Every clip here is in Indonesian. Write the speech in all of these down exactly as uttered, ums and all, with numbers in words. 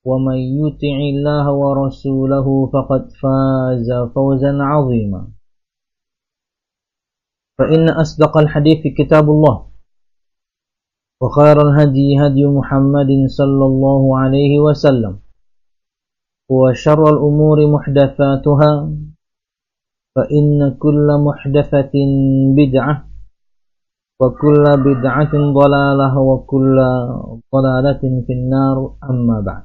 ومن يطع الله ورسوله فقد فاز فوزا عظيما فإن أصدق الحديث كتاب الله وخير الهدي هدي محمد صلى الله عليه وسلم وشر الأمور محدثاتها فإن كل محدثة بدعة وكل بدعة ضلالة وكل ضلالة في النار أما بعد.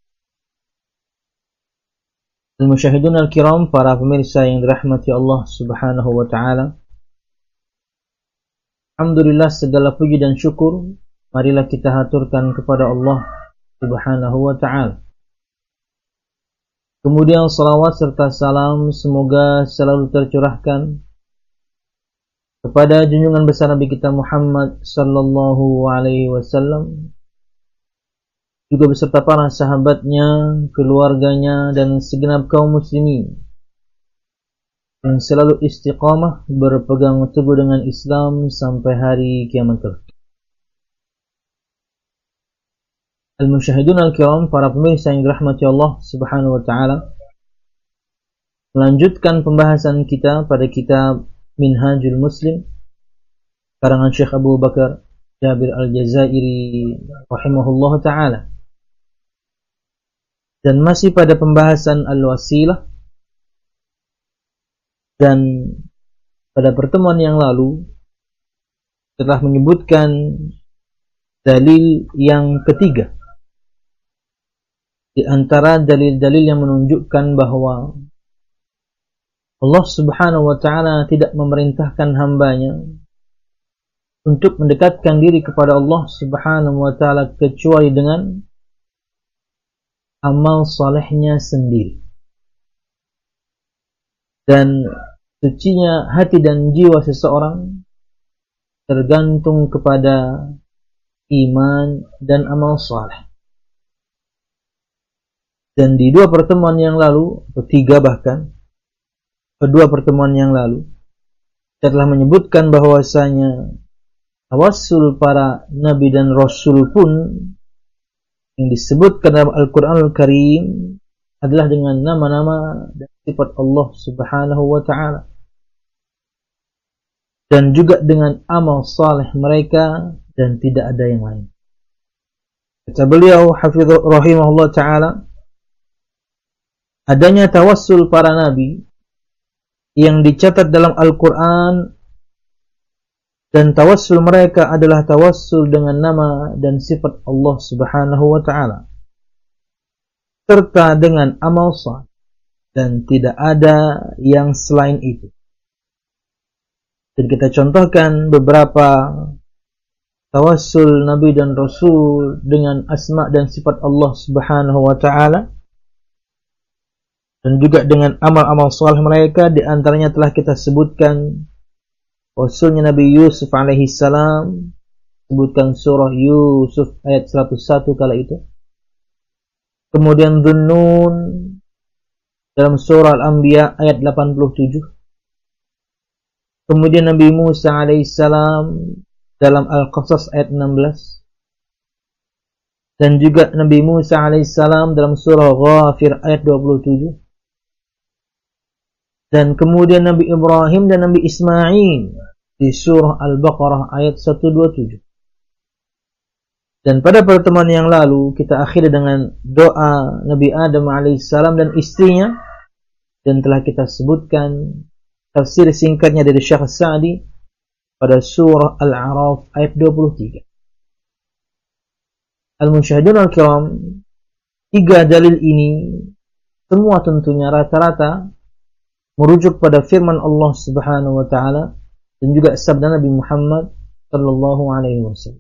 Al-Musyahidun al-Kiram, para pemirsa yang dirahmati Allah subhanahu wa ta'ala, alhamdulillah, segala puji dan syukur marilah kita haturkan kepada Allah subhanahu wa ta'ala. Kemudian salawat serta salam semoga selalu tercurahkan kepada junjungan besar Nabi kita Muhammad sallallahu alaihi wasallam, juga beserta para sahabatnya, keluarganya, dan segenap kaum muslimin yang selalu istiqamah berpegang teguh dengan Islam sampai hari kiamat kelak. Al-Musyahidun al-Kiram, para pemirsa yang dirahmati Allah subhanahu wa ta'ala, melanjutkan pembahasan kita pada kitab Minhajul Muslim karangan Syekh Abu Bakar Jabir Al-Jazairi rahimahullah ta'ala, dan masih pada pembahasan Al-Wasilah. Dan pada pertemuan yang lalu telah menyebutkan dalil yang ketiga di antara dalil-dalil yang menunjukkan bahwa Allah subhanahu wa ta'ala tidak memerintahkan hambanya untuk mendekatkan diri kepada Allah subhanahu wa ta'ala kecuali dengan amal salehnya sendiri. Dan sucinya hati dan jiwa seseorang tergantung kepada iman dan amal saleh. Dan di dua pertemuan yang lalu, atau tiga bahkan, kedua pertemuan yang lalu, kita telah menyebutkan bahwasanya tawassul para nabi dan rasul pun yang disebutkan dalam Al-Quran Al-Karim adalah dengan nama-nama dan sifat Allah subhanahu wa ta'ala, dan juga dengan amal saleh mereka, dan tidak ada yang lain. Kata beliau hafizah rahimahullah ta'ala, adanya tawassul para nabi yang dicatat dalam Al-Quran, dan tawassul mereka adalah tawassul dengan nama dan sifat Allah subhanahu wa ta'ala, serta dengan amal saleh, dan tidak ada yang selain itu. Dan kita contohkan beberapa tawassul nabi dan rasul dengan asma dan sifat Allah subhanahu wa ta'ala, dan juga dengan amal-amal saleh mereka. Di antaranya telah kita sebutkan Rasulnya Nabi Yusuf alaihi salam, sebutkan surah Yusuf ayat seratus satu kala itu. Kemudian Dhunnun dalam surah Al-Anbiya ayat delapan puluh tujuh. Kemudian Nabi Musa alaihi salam dalam Al-Qasas ayat enam belas. Dan juga Nabi Musa alaihi salam dalam surah Ghafir ayat dua puluh tujuh. Dan kemudian Nabi Ibrahim dan Nabi Ismail di surah Al-Baqarah ayat seratus dua puluh tujuh. Dan pada pertemuan yang lalu kita akhiri dengan doa Nabi Adam alaihissalam dan istrinya, dan telah kita sebutkan tafsir singkatnya dari Syekh Sa'di pada surah Al-A'raf ayat dua puluh tiga. Al-Musyahidun al-Kiram, tiga dalil ini semua tentunya rata-rata merujuk pada firman Allah subhanahu wa ta'ala dan juga sabda Nabi Muhammad sallallahu alaihi wasallam.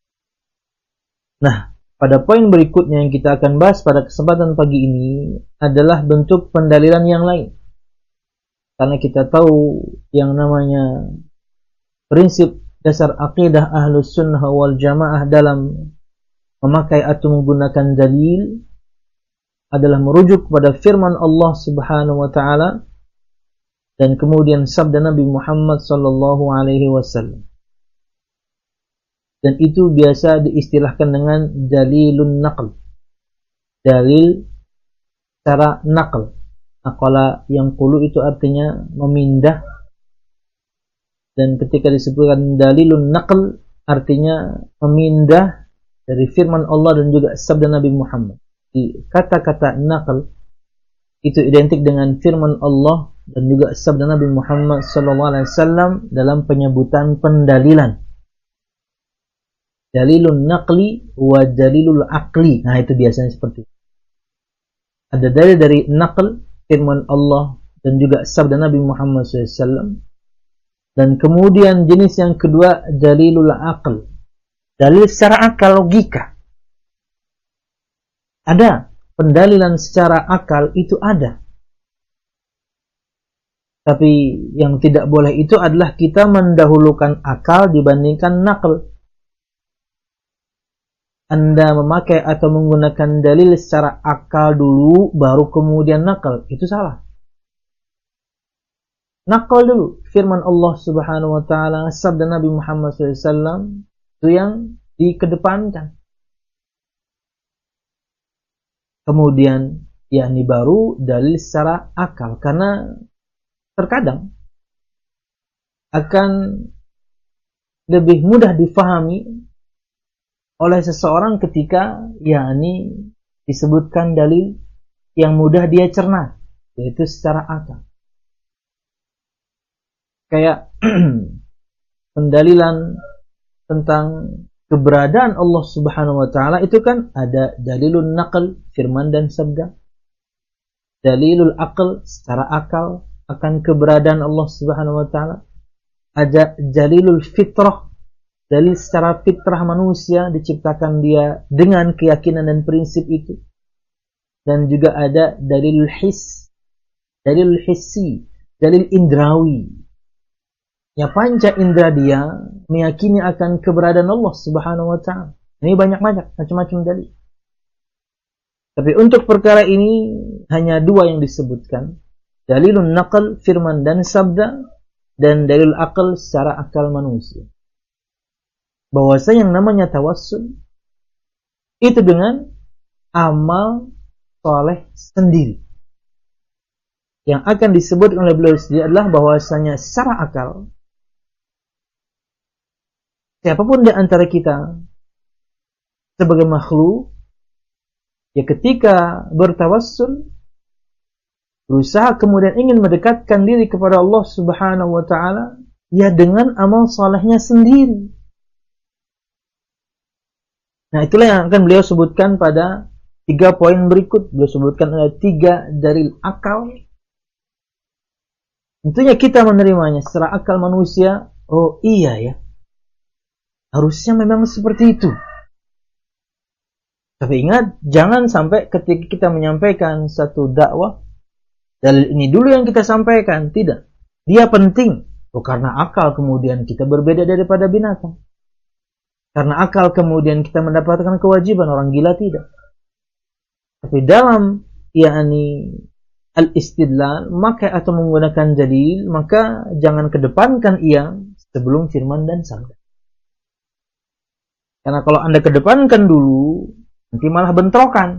Nah, pada poin berikutnya yang kita akan bahas pada kesempatan pagi ini adalah bentuk pendalilan yang lain. Karena kita tahu yang namanya prinsip dasar akidah Ahlus Sunnah wal Jamaah dalam memakai atau menggunakan dalil adalah merujuk kepada firman Allah subhanahu wa ta'ala dan kemudian sabda Nabi Muhammad sallallahu alaihi wasallam. Dan itu biasa diistilahkan dengan dalilun naql, dalil secara naql. Aqala yang qulu itu artinya memindah, dan ketika disebutkan dalilun naql artinya memindah dari firman Allah dan juga sabda Nabi Muhammad. Di kata-kata naql itu identik dengan firman Allah dan juga sabda Nabi Muhammad sallallahu alaihi wasallam dalam penyebutan pendalilan. Dalilun naqli wa dalilul aqli. Nah, itu biasanya seperti itu. Ada dalil dari naql, firman Allah dan juga sabda Nabi Muhammad sallallahu alaihi wasallam. Dan kemudian jenis yang kedua dalilul aql. Dalil secara akal, logika. Ada pendalilan secara akal, itu ada. Tapi yang tidak boleh itu adalah kita mendahulukan akal dibandingkan naql. Anda memakai atau menggunakan dalil secara akal dulu, baru kemudian naql. Itu salah. Naql dulu. Firman Allah subhanahu wa ta'ala, sabda Nabi Muhammad sallallahu alaihi wasallam, itu yang dikedepankan. Kemudian, yakni baru dalil secara akal. Karena terkadang akan lebih mudah difahami oleh seseorang ketika yakni disebutkan dalil yang mudah dia cerna, yaitu secara akal. Kayak pendalilan tentang keberadaan Allah Subhanahu wa taala itu kan ada dalilun naql, firman dan sabda. Dalilul aql, secara akal akan keberadaan Allah Subhanahu wa taala. Ada dalilul fitrah, dalil secara fitrah manusia, diciptakan dia dengan keyakinan dan prinsip itu. Dan juga ada dalilul his, dalilul hissi, dalil indrawi. Ya, panca indra dia meyakini akan keberadaan Allah Subhanahu wa taala. Ini banyak-banyak macam-macam dalil. Tapi untuk perkara ini hanya dua yang disebutkan. Dalilun naql, firman dan sabda, dan dalil akal secara akal manusia. Bahwasanya yang namanya tawassul itu dengan amal soleh sendiri. Yang akan disebut oleh beliau sendiri adalah bahwasanya secara akal siapapun di antara kita sebagai makhluk, ya ketika bertawassul, berusaha kemudian ingin mendekatkan diri kepada Allah Subhanahu wa taala, ya dengan amal salehnya sendiri. Nah, itulah yang akan beliau sebutkan pada tiga poin berikut. Beliau sebutkan ada tiga dalil akal. Tentunya kita menerimanya secara akal manusia. Oh iya ya, harusnya memang seperti itu. Tapi ingat, jangan sampai ketika kita menyampaikan satu dakwah, dalil ini dulu yang kita sampaikan. Tidak. Dia penting. Oh, karena akal kemudian kita berbeda daripada binatang. Karena akal kemudian kita mendapatkan kewajiban. Orang gila tidak. Tapi dalam yakni al-istidlal, maka atau menggunakan dalil, maka jangan kedepankan ia sebelum firman dan sabda. Karena kalau Anda kedepankan dulu, nanti malah bentrokan.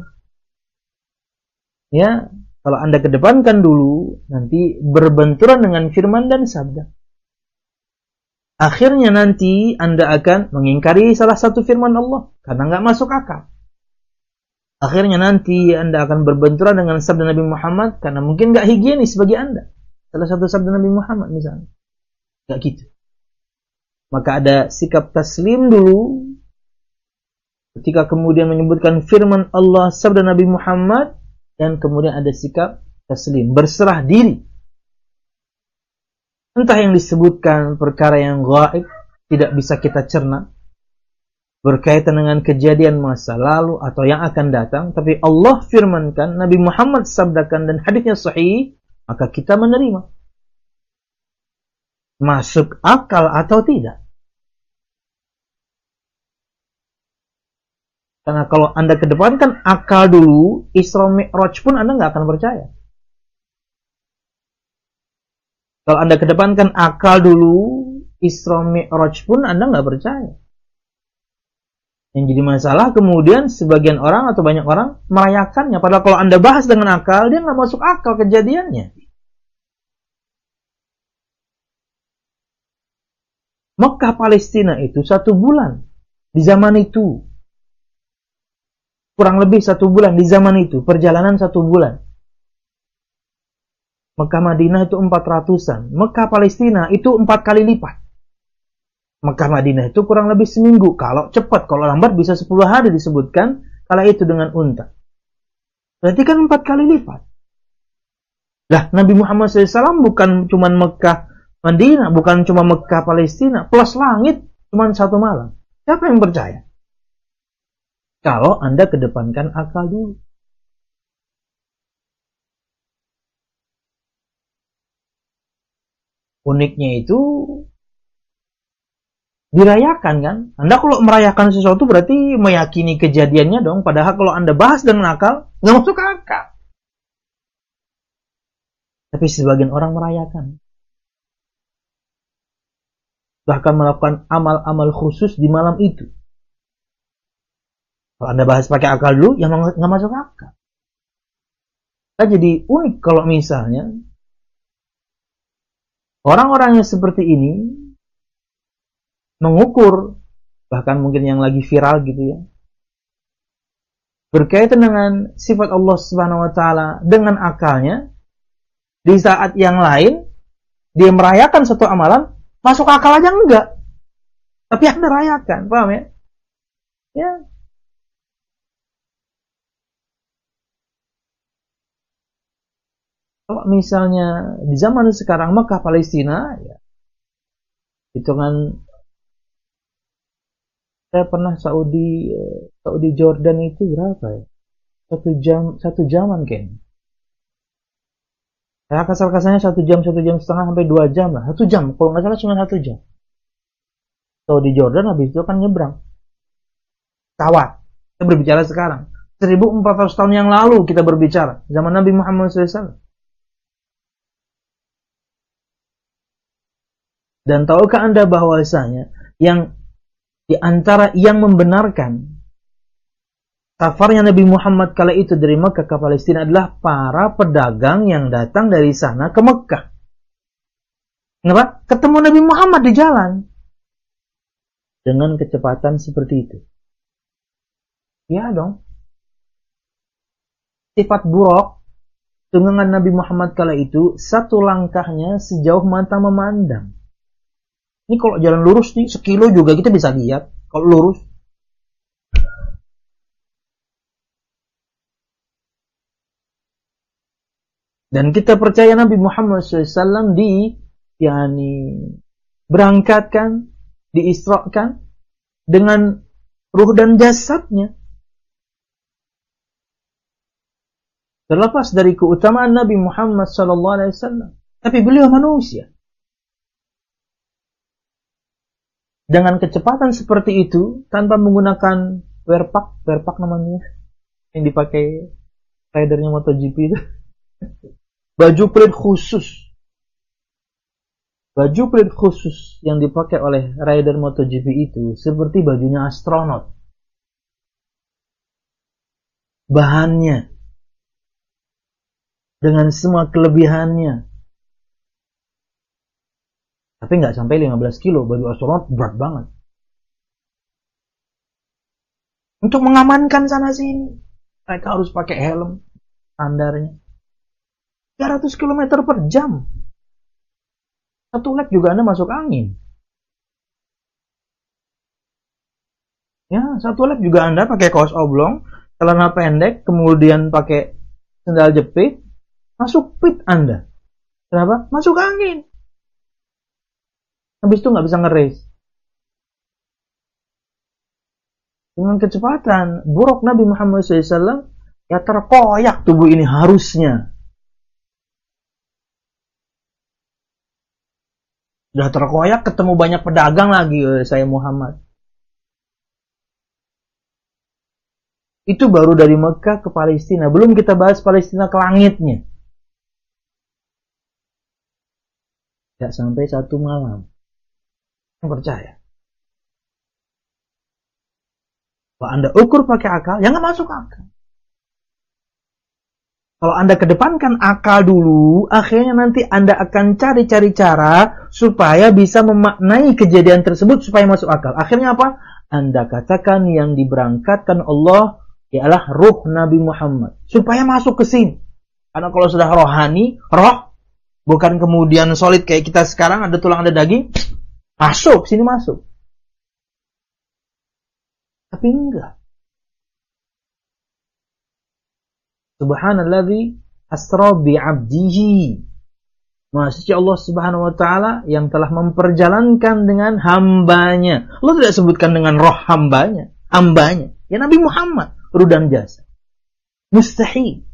Ya, kalau Anda kedepankan dulu, nanti berbenturan dengan firman dan sabda. Akhirnya nanti Anda akan mengingkari salah satu firman Allah karena nggak masuk akal. Akhirnya nanti Anda akan berbenturan dengan sabda Nabi Muhammad karena mungkin nggak higienis bagi Anda. Salah satu sabda Nabi Muhammad misalnya. Nggak gitu. Maka ada sikap taslim dulu. Ketika kemudian menyebutkan firman Allah, sabda Nabi Muhammad, dan kemudian ada sikap taslim, berserah diri. Entah yang disebutkan perkara yang gaib, tidak bisa kita cerna, berkaitan dengan kejadian masa lalu atau yang akan datang, tapi Allah firmankan, Nabi Muhammad sabdakan, dan hadisnya sahih, maka kita menerima. Masuk akal atau tidak. Karena kalau Anda kedepankan akal dulu, Isra Mi'raj pun Anda nggak akan percaya. Kalau Anda kedepankan akal dulu, Isra Mi'raj pun Anda nggak percaya. Yang jadi masalah kemudian sebagian orang atau banyak orang merayakannya. Padahal kalau Anda bahas dengan akal, dia nggak masuk akal kejadiannya. Mekah Palestina itu satu bulan. Di zaman itu. Kurang lebih satu bulan di zaman itu. Perjalanan satu bulan. Mekah Madinah itu empat ratusan. Mekah Palestina itu empat kali lipat. Mekah Madinah itu kurang lebih seminggu. Kalau cepat, kalau lambat bisa sepuluh hari disebutkan. Kalau itu dengan unta. Berarti kan empat kali lipat. Lah, Nabi Muhammad shallallahu alaihi wasallam bukan cuma Mekah Madinah, bukan cuma Mekah Palestina, plus langit cuma satu malam. Siapa yang percaya? Kalau Anda kedepankan akal dulu. Uniknya itu dirayakan kan? Anda kalau merayakan sesuatu berarti meyakini kejadiannya dong. Padahal kalau Anda bahas dengan akal, nggak masuk akal. Tapi sebagian orang merayakan. Bahkan melakukan amal-amal khusus di malam itu. Kalau Anda bahas pakai akal dulu, ya nggak masuk akal. Nah, jadi unik kalau misalnya orang-orang yang seperti ini mengukur, bahkan mungkin yang lagi viral gitu ya, berkaitan dengan sifat Allah Subhanahu wa taala dengan akalnya, di saat yang lain dia merayakan satu amalan, masuk akal aja enggak. Tapi Anda rayakan, paham ya? Ya. Kalau misalnya di zaman sekarang Mekah Palestina, ya, itu kan saya pernah Saudi Saudi Jordan itu berapa ya? Satu jam satu jaman kayaknya. Ya kasar-kasarnya satu jam satu jam setengah sampai dua jam lah. Satu jam kalau nggak salah cuma satu jam. Saudi Jordan habis itu kan nyebrang. Kawat. Kita berbicara sekarang. seribu empat ratus tahun yang lalu kita berbicara. Zaman Nabi Muhammad shallallahu alaihi wasallam. Dan tahukah Anda bahwasanya yang di antara yang membenarkan safarnya Nabi Muhammad kala itu dari Mekah ke Palestina adalah para pedagang yang datang dari sana ke Mekah. Kenapa? Ketemu Nabi Muhammad di jalan. Dengan kecepatan seperti itu. Ya dong. Sifat buruk tunggangan Nabi Muhammad kala itu satu langkahnya sejauh mata memandang. Ini kalau jalan lurus nih, sekilo juga kita bisa lihat. Kalau lurus. Dan kita percaya Nabi Muhammad shallallahu alaihi wasallam di, yakni, berangkatkan, diisrakan dengan ruh dan jasadnya. Terlepas dari keutamaan Nabi Muhammad shallallahu alaihi wasallam. Tapi beliau manusia. Dengan kecepatan seperti itu, tanpa menggunakan werpak, werpak namanya, yang dipakai ridernya MotoGP itu. Baju pelit khusus. Baju pelit khusus yang dipakai oleh rider MotoGP itu seperti bajunya astronot. Bahannya. Dengan semua kelebihannya. Tapi nggak sampai lima belas kilo, baju astronot berat banget. Untuk mengamankan sana sini, mereka harus pakai helm standarnya. tiga ratus kilometer per jam. Satu lap juga Anda masuk angin. Ya, satu lap juga Anda pakai kaos oblong, celana pendek, kemudian pakai sandal jepit, masuk pit Anda. Kenapa? Masuk angin. Habis itu nggak bisa nge-race. Dengan kecepatan buruk Nabi Muhammad shallallahu alaihi wasallam, ya terkoyak tubuh ini harusnya. Sudah terkoyak, ketemu banyak pedagang lagi, saya Muhammad. Itu baru dari Mekah ke Palestina. Belum kita bahas Palestina ke langitnya. Tidak sampai satu malam. Yang percaya. Kalau Anda ukur pakai akal, ya nggak masuk akal. Kalau Anda kedepankan akal dulu, akhirnya nanti Anda akan cari-cari cara supaya bisa memaknai kejadian tersebut supaya masuk akal. Akhirnya apa? Anda katakan yang diberangkatkan Allah ialah ruh Nabi Muhammad. Supaya masuk ke sini. Karena kalau sudah rohani, roh, bukan kemudian solid kayak kita sekarang, ada tulang, ada daging, masuk, sini masuk. Tapi enggak. Subhanalladzi asra bi'abdihi. Maksudnya Allah Subhanahu wa taala yang telah memperjalankan dengan hambanya. Allah tidak sebutkan dengan roh hambanya, hambanya. Ya Nabi Muhammad, ruh dan jasa. Mustahil.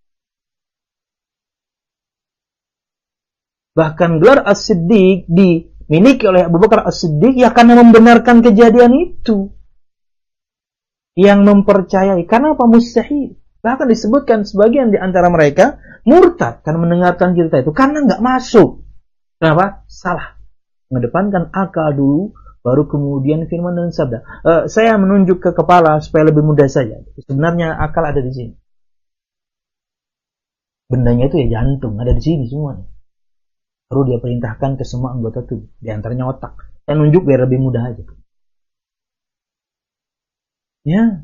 Bahkan gelar As-Siddiq dimiliki oleh Abu Bakar As-Siddiq ya karena membenarkan kejadian itu. Yang mempercayai. Karena apa? Mustahil. Bahkan disebutkan sebagian di antara mereka murtad karena mendengarkan cerita itu. Karena nggak masuk. Kenapa? Salah. Mengedepankan akal dulu, baru kemudian firman dan sabda. Uh, saya menunjuk ke kepala supaya lebih mudah saja. Sebenarnya akal ada di sini. Bendanya itu ya jantung, ada di sini semuanya. Baru dia perintahkan ke semua anggota tubuh. Di antaranya otak. Saya nunjuk biar lebih mudah aja. Ya.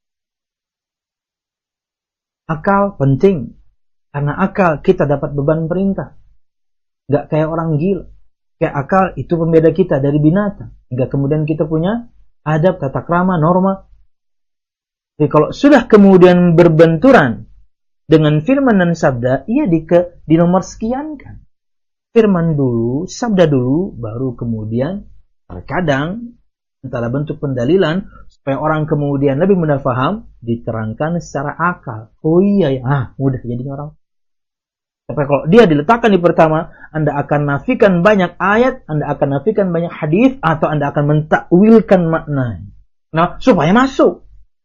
Akal penting. Karena akal kita dapat beban perintah. Gak kayak orang gila. Kayak akal itu pembeda kita dari binatang. Hingga kemudian kita punya adab, tata krama, norma. Jadi kalau sudah kemudian berbenturan dengan firman dan sabda, ia di, ke, di nomor sekian kan. Firman dulu, sabda dulu, baru kemudian terkadang antara bentuk pendalilan supaya orang kemudian lebih mudah paham, diterangkan secara akal. Oh iya ya, ah, mudah jadinya orang. Tapi kalau dia diletakkan di pertama, Anda akan nafikan banyak ayat, Anda akan nafikan banyak hadis, atau Anda akan mentakwilkan makna. Nah, supaya masuk.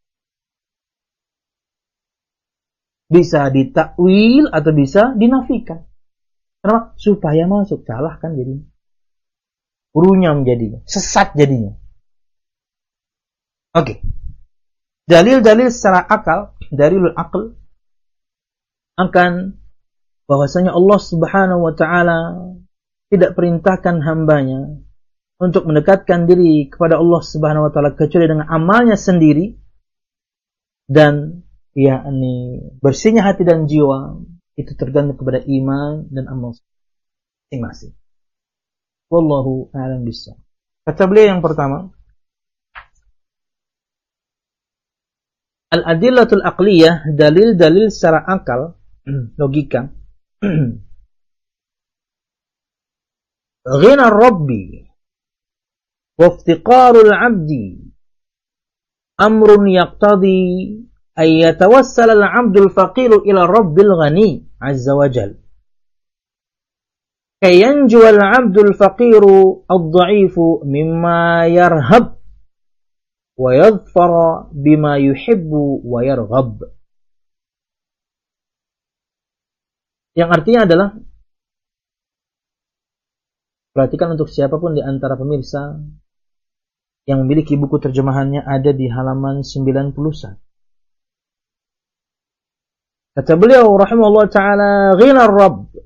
Bisa ditakwil atau bisa dinafikan. Kenapa? Supaya masuk. Salah kan jadinya. Urunyam jadinya. Sesat jadinya. Oke. Okay. Dalil-dalil secara akal, dalilul aql, akan bahwasanya Allah Subhanahu wa taala tidak perintahkan hambanya untuk mendekatkan diri kepada Allah Subhanahu wa taala kecuali dengan amalnya sendiri, dan yakni bersihnya hati dan jiwa itu tergantung kepada iman dan amal masing-masing. Wallahu a'lam bishawab. Kata beliau yang pertama, al-adillatul aqliyah, dalil-dalil secara akal, logika. Ghina rabbi wa iftiqarul abdi amrun yaqtadi ay yatawassal al-'abdul faqiru ila rabbil ghani azza wa jal kay yanju al-'abdul faqiru ad-dha'ifu mimma yarhab wa yadhfara bima yuhibbu wa yarghab. Yang artinya adalah, perhatikan untuk siapapun di antara pemirsa yang memiliki buku terjemahannya, ada di halaman sembilan puluh satu. Kata beliau rahimahullah ta'ala, ghina rabb,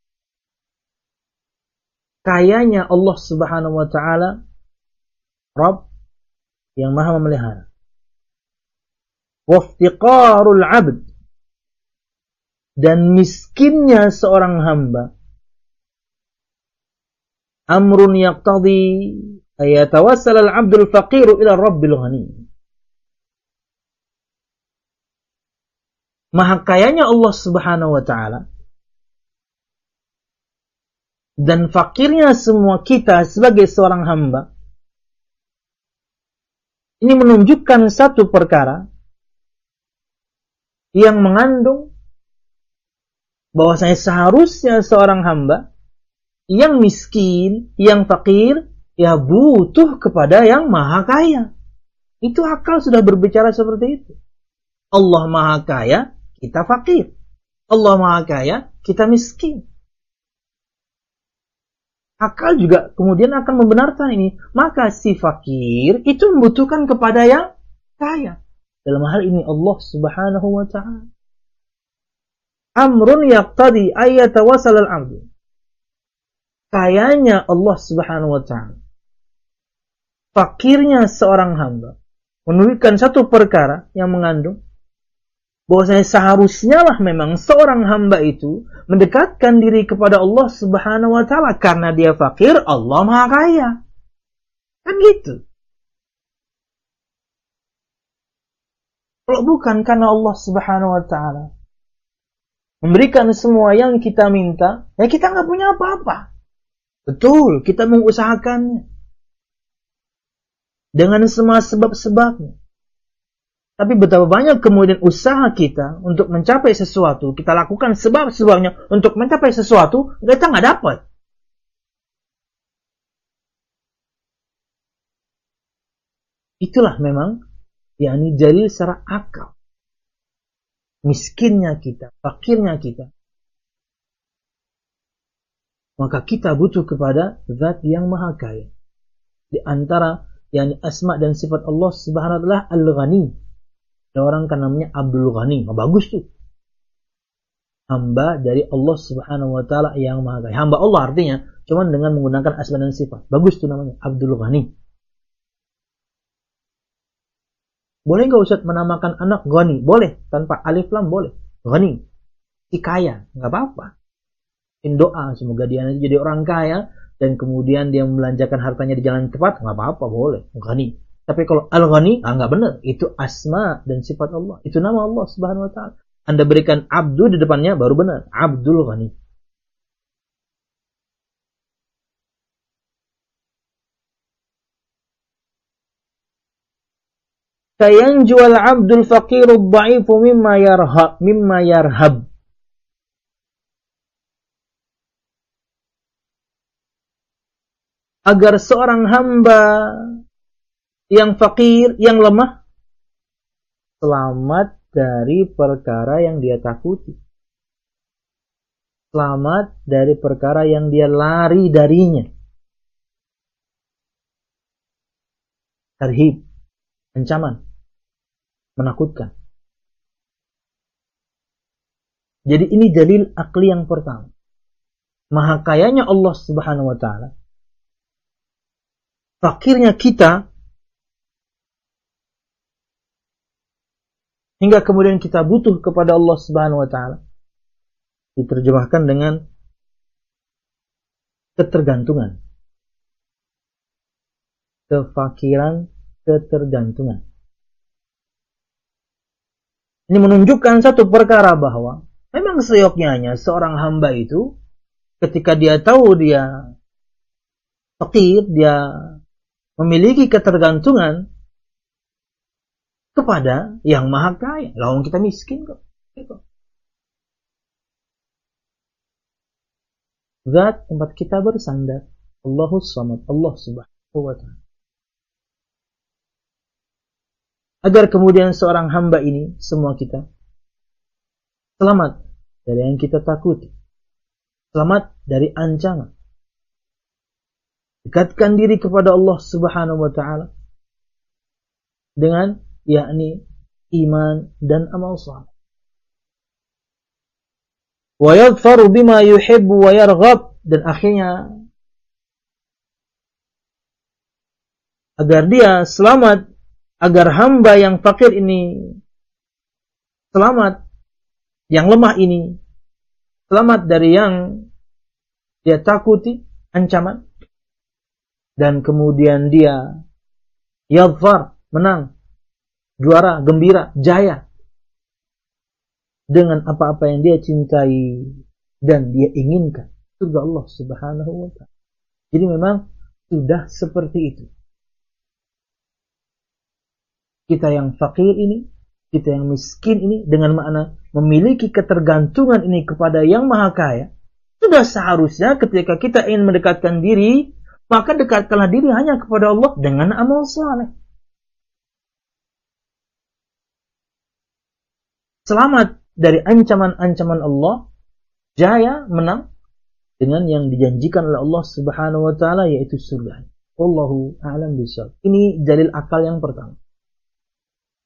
kayanya Allah Subhanahu wa ta'ala, Rabb yang maha memelihara. Waftiqarul abd, dan miskinnya seorang hamba. Amrun yaqtadi ayatawassal al-abdul faqiru ila rabbil ghani. Maha kayanya Allah Subhanahu wa ta'ala dan fakirnya semua kita sebagai seorang hamba. Ini menunjukkan satu perkara yang mengandung bahwasanya seharusnya seorang hamba yang miskin, yang fakir, ya butuh kepada yang maha kaya. Itu akal sudah berbicara seperti itu. Allah maha kaya, kita fakir. Allah maha kaya, kita miskin. Akal juga kemudian akan membenarkan ini. Maka si fakir itu membutuhkan kepada yang kaya. Dalam hal ini Allah Subhanahu wa ta'ala. Amrun yaqtadi ayyatawassal al-'abdu. Kayanya Allah Subhanahu wa ta'ala. Fakirnya seorang hamba menunjukkan satu perkara yang mengandung bahwasanya seharusnya lah memang seorang hamba itu mendekatkan diri kepada Allah Subhanahu wa ta'ala karena dia fakir, Allah Maha Kaya. Kan gitu. Kalau bukan karena Allah Subhanahu wa ta'ala memberikan semua yang kita minta, ya kita nggak punya apa-apa. Betul, kita mengusahakannya dengan semua sebab-sebabnya. Tapi betapa banyak kemudian usaha kita untuk mencapai sesuatu, kita lakukan sebab-sebabnya untuk mencapai sesuatu, kita nggak dapat. Itulah memang yakni dalil secara akal. Miskinnya kita, fakirnya kita. Maka kita butuh kepada Zat yang Maha Kaya. Di antara yakni asma dan sifat Allah Subhanahu wa ta'ala Al-Ghani. Ada orang kan namanya Abdul Ghani. Oh, bagus tuh. Hamba dari Allah Subhanahu wa ta'ala yang Maha Kaya. Hamba Allah artinya cuman dengan menggunakan asma dan sifat. Bagus tuh namanya Abdul Ghani. Boleh nggak Ustaz menamakan anak Ghani? Boleh, tanpa alif lam boleh. Ghani, si kaya, nggak apa-apa. In doa semoga dia nanti jadi orang kaya dan kemudian dia membelanjakan hartanya di jalan tepat, nggak apa-apa, boleh. Ghani. Tapi kalau Al-Ghani, ah, nggak benar. Itu asma dan sifat Allah. Itu nama Allah Subhanahu wa ta'ala. Anda berikan abdu di depannya baru benar. Abdul Ghani. Kayanju al-'abdul faqirud dha'ifu mimma yarhab mimma yarhab. Agar seorang hamba yang fakir, yang lemah selamat dari perkara yang dia takuti. Selamat dari perkara yang dia lari darinya. Tarhib, ancaman, menakutkan. Jadi ini dalil akli yang pertama. Maha kayanya Allah Subhanahu wa ta'ala. Fakirnya kita, hingga kemudian kita butuh kepada Allah Subhanahu wa ta'ala. Diterjemahkan dengan ketergantungan. Kefakiran, ketergantungan. Ini menunjukkan satu perkara bahwa memang seyogyanya seorang hamba itu ketika dia tahu dia fakir, dia memiliki ketergantungan kepada yang Maha Kaya. Lawan kita miskin kok. Zat tempat kita bersandar, Allahus Samad, Allah Subhanahu wa ta'ala. Agar kemudian seorang hamba ini, semua kita, selamat dari yang kita takuti. Selamat dari ancaman. Dekatkan diri kepada Allah Subhanahu wa ta'ala dengan yakni iman dan amal saleh. Wa yadhfaru bima yuhibbu wa yarghab, dan akhirnya agar dia selamat, agar hamba yang fakir ini selamat, yang lemah ini selamat dari yang dia takuti, ancaman, dan kemudian dia yadhfar, menang, juara, gembira, jaya dengan apa-apa yang dia cintai dan dia inginkan, surga Allah Subhanahu wa ta'ala. Jadi memang sudah seperti itu. Kita yang fakir ini, kita yang miskin ini, dengan makna memiliki ketergantungan ini kepada yang Maha Kaya, sudah seharusnya ketika kita ingin mendekatkan diri, maka dekatkanlah diri hanya kepada Allah dengan amal saleh. Selamat dari ancaman-ancaman Allah, jaya, menang dengan yang dijanjikan oleh Allah Subhanahu wa ta'ala, yaitu surga. Wallahu a'lam bishawab. Ini dalil akal yang pertama.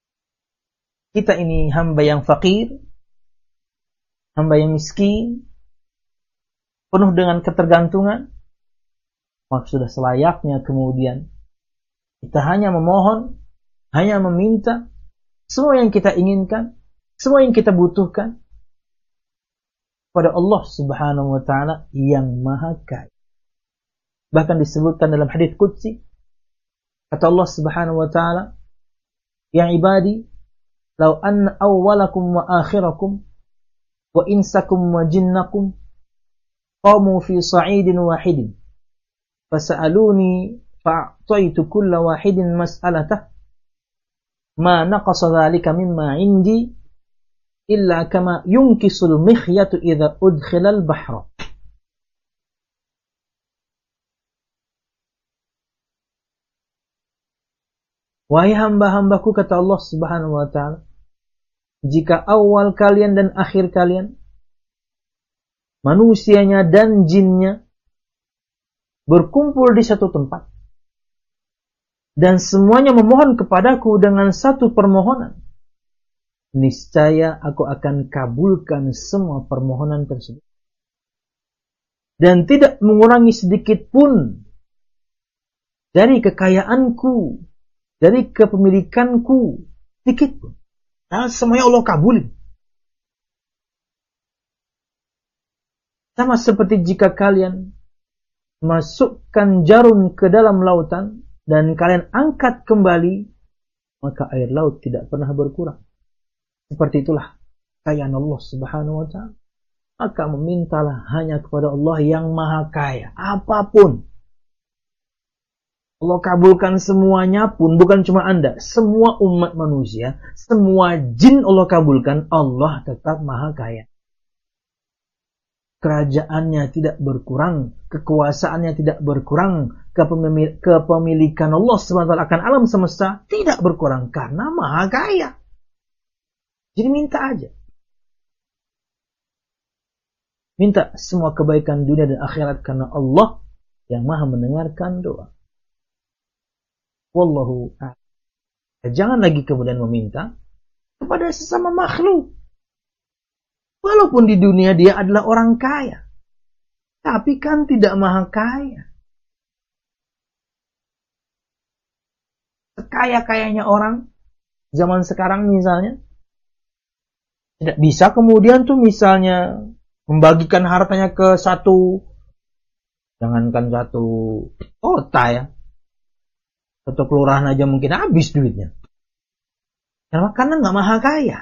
kita ini hamba yang fakir, hamba yang miskin, penuh dengan ketergantungan, maka sudah selayaknya kemudian kita hanya memohon, hanya meminta semua yang kita inginkan, semua yang kita butuhkan pada Allah Subhanahu wa taala yang Maha Kaya. Bahkan disebutkan dalam hadis qudsi, kata Allah Subhanahu wa taala, "Ya ibadi, law anna awwalakum wa akhirakum wa insakum wa jinnakum qamu fi sa'idin wahidin fas'aluni fa'taitu kulla wahidin mas'alatah ma naqasa dhalika mimma 'indi illa kama yunkisul mikhyatu idza udkhila al-bahra." Wahai hamba-hambaku, kata Allah Subhanahu wa taala, jika awal kalian dan akhir kalian, manusianya dan jinnya, berkumpul di satu tempat, dan semuanya memohon kepadaku dengan satu permohonan, niscaya aku akan kabulkan semua permohonan tersebut, dan tidak mengurangi sedikit pun dari kekayaanku, dari kepemilikanku, sedikit pun. Nah, semuanya Allah kabulin. Sama seperti jika kalian masukkan jarum ke dalam lautan dan kalian angkat kembali, maka air laut tidak pernah berkurang. Seperti itulah kekayaan Allah Subhanahu wa taala. Maka memintalah hanya kepada Allah yang Maha Kaya, apapun. Allah kabulkan semuanya pun, bukan cuma Anda, semua umat manusia, semua jin Allah kabulkan, Allah tetap Maha Kaya. Kerajaannya tidak berkurang, kekuasaannya tidak berkurang, kepemil- kepemilikan Allah subhanahu wa taala akan alam semesta tidak berkurang karena Maha Kaya. Jadi minta aja. Minta semua kebaikan dunia dan akhirat karena Allah yang Maha mendengarkan doa. Wallahu a'lam. Jangan lagi kemudian meminta kepada sesama makhluk. Walaupun di dunia dia adalah orang kaya, tapi kan tidak Maha Kaya. Sekaya-kayanya orang zaman sekarang misalnya, tidak bisa kemudian tuh misalnya membagikan hartanya ke satu, jangankan satu kota ya, satu kelurahan aja mungkin habis duitnya. Karena karena nggak Maha Kaya.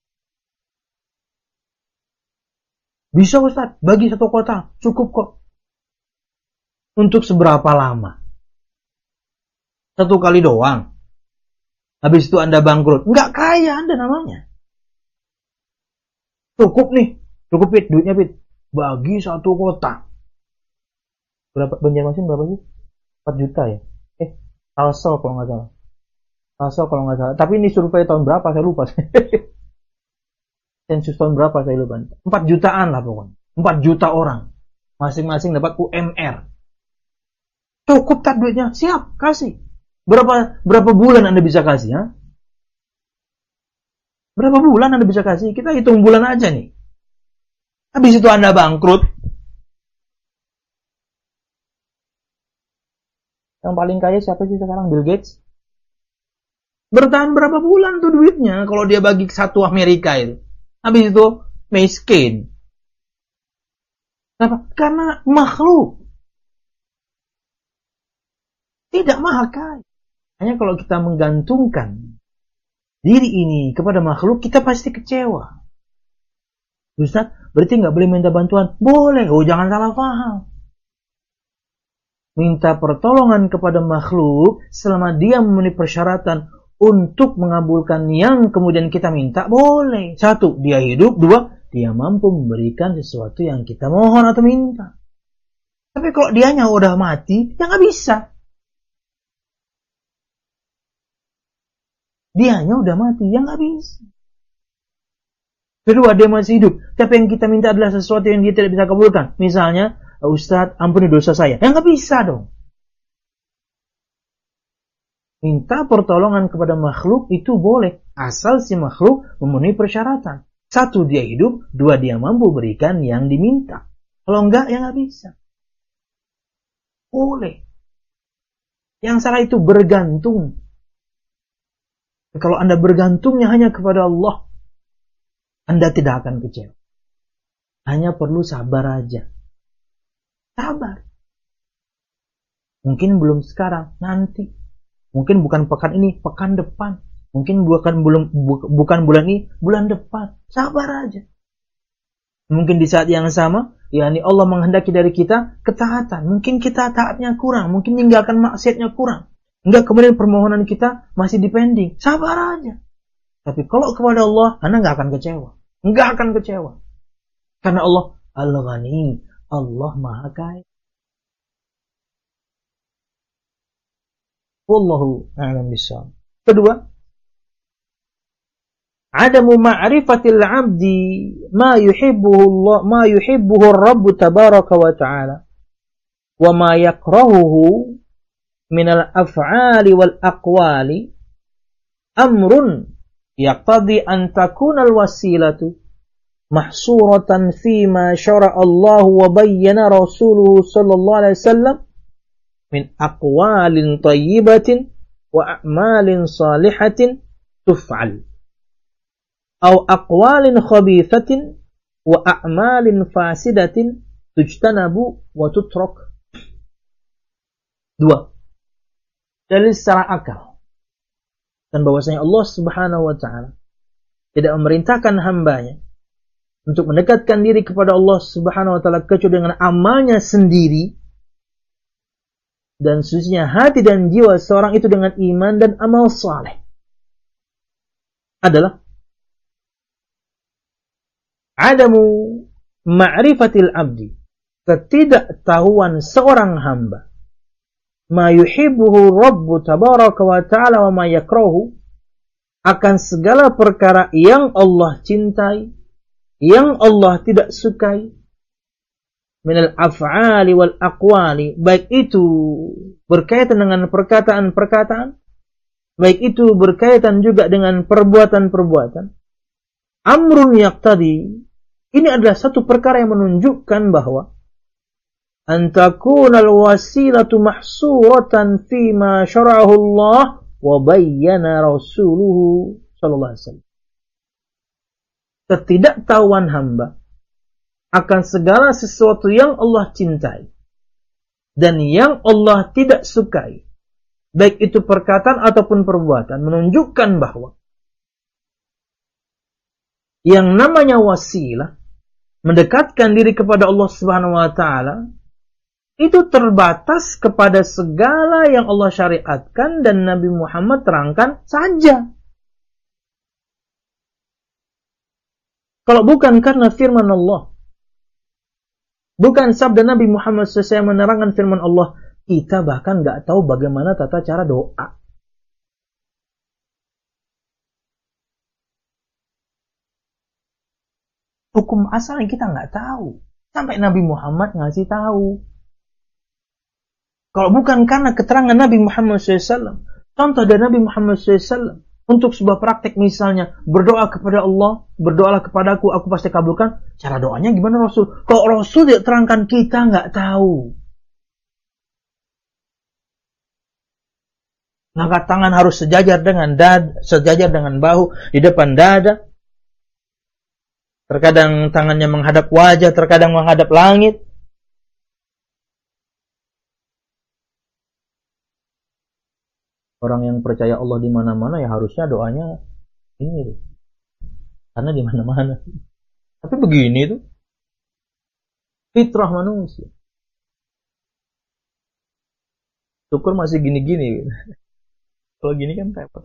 Bisa Ustaz, bagi satu kota cukup kok. Untuk seberapa lama? Satu kali doang. Habis itu Anda bangkrut. Nggak kaya Anda namanya. Cukup nih, cukup Pit, duitnya Pit. Bagi satu kota. Berapa Banjarmasin berapa sih? empat juta ya? Eh, Kalsel kalau nggak salah. Kalsel kalau nggak salah. Tapi ini survei tahun berapa saya lupa. Sensus tahun berapa saya lupa. empat jutaan lah pokoknya. empat juta orang. Masing-masing dapat U M R. Cukup tak duitnya? Siap, kasih. Berapa berapa bulan Anda bisa kasih? Ha? Berapa bulan Anda bisa kasih? Kita hitung bulan aja nih. Habis itu Anda bangkrut. Yang paling kaya siapa sih sekarang? Bill Gates. Bertahan berapa bulan tuh duitnya kalau dia bagi satu Amerika itu? Habis itu miskin. Kenapa? Karena makhluk. Tidak Maha Kaya. Hanya kalau kita menggantungkan diri ini kepada makhluk, kita pasti kecewa. Ustaz, berarti nggak boleh minta bantuan? Boleh. Oh, jangan salah paham. Minta pertolongan kepada makhluk selama dia memenuhi persyaratan untuk mengabulkan yang kemudian kita minta, boleh. Satu, dia hidup. Dua, dia mampu memberikan sesuatu yang kita mohon atau minta. Tapi kalau dianya udah mati, ya nggak bisa. Dianya udah mati, ya nggak bisa. Kedua, dia masih hidup, tapi yang kita minta adalah sesuatu yang dia tidak bisa kabulkan. Misalnya, Ustaz, ampuni dosa saya. Ya nggak bisa dong. Minta pertolongan kepada makhluk itu boleh, asal si makhluk memenuhi persyaratan. Satu, dia hidup. Dua, dia mampu berikan yang diminta. Kalau enggak, ya nggak bisa. Boleh. Yang salah itu bergantung. Kalau Anda bergantungnya hanya kepada Allah, Anda tidak akan kecewa. Hanya perlu sabar aja. Sabar. Mungkin belum sekarang, nanti. Mungkin bukan pekan ini, pekan depan. Mungkin bukan belum bu, bukan bulan ini, bulan depan. Sabar aja. Mungkin di saat yang sama, yakni Allah menghendaki dari kita ketaatan. Mungkin kita taatnya kurang, mungkin meninggalkan maksiatnya kurang. Enggak, kemudian permohonan kita masih dipending. Sabar aja. Tapi kalau kepada Allah, Anda enggak akan kecewa. Enggak akan kecewa. Karena Allah Al-Ghani, Allah Maha Kaya. Wallahu a'lam bishawab. Kedua, adamu ma'rifatil 'abdi ma yuhibbuhu Allah, ma yuhibbuhu ar-Rabb tabaraka wa ta'ala wa ma yakrahuhu min al-af'ali wal aqwali amrun yaqtadi an takuna al-wasilatu mahsuratan fi ma syara'a Allah wa bayyana Rasuluhu sallallahu alaihi wasallam min aqwalin tayyibatin wa a'malin salihatin tuf'al aw aqwalin khabithatin wa a'malin fasidatin tujtanabu wa tutrak. Dua, dalil secara akal dan bahwasanya Allah Subhanahu wa taala tidak memerintahkan hambanya untuk mendekatkan diri kepada Allah Subhanahu wa taala kecuali dengan amalnya sendiri. Dan sucinya hati dan jiwa seorang itu dengan iman dan amal saleh adalah adamu ma'rifatil abdi, ketidaktahuan seorang hamba, ma yuhibbuhu Rabbu tabaraka wa ta'ala wa ma yakrahu, akan segala perkara yang Allah cintai, yang Allah tidak sukai, minal af'ali wal aqwali, baik itu berkaitan dengan perkataan-perkataan, baik itu berkaitan juga dengan perbuatan-perbuatan. Amrun yaqtadi, ini adalah satu perkara yang menunjukkan bahwa antakunal wasilatu mahsuratan fima syara'ahu Allah wa bayyana Rasuluhu sallallahu alaihi wasallam. Ketidaktahuan hamba akan segala sesuatu yang Allah cintai dan yang Allah tidak sukai, baik itu perkataan ataupun perbuatan, menunjukkan bahwa yang namanya wasilah, mendekatkan diri kepada Allah Subhanahu wa taala, itu terbatas kepada segala yang Allah syariatkan dan Nabi Muhammad terangkan saja. Kalau bukan karena firman Allah, bukan sabda Nabi Muhammad shallallahu alaihi wasallam menerangkan firman Allah, kita bahkan nggak tahu bagaimana tata cara doa. Hukum asalnya kita nggak tahu. Sampai Nabi Muhammad ngasih tahu. Kalau bukan karena keterangan Nabi Muhammad shallallahu alaihi wasallam, contoh dari Nabi Muhammad shallallahu alaihi wasallam, untuk sebuah praktek misalnya, berdoa kepada Allah, berdoalah kepadaku, aku pasti kabulkan. Cara doanya gimana Rasul? Kalau Rasul tidak terangkan, kita nggak tahu. Angkat tangan harus sejajar dengan dada, sejajar dengan bahu di depan dada. Terkadang tangannya menghadap wajah, terkadang menghadap langit. Orang yang percaya Allah di mana-mana ya harusnya doanya ini, karena di mana-mana. Tapi begini tuh fitrah manusia. Syukur masih gini-gini. Kalau gini kan repot.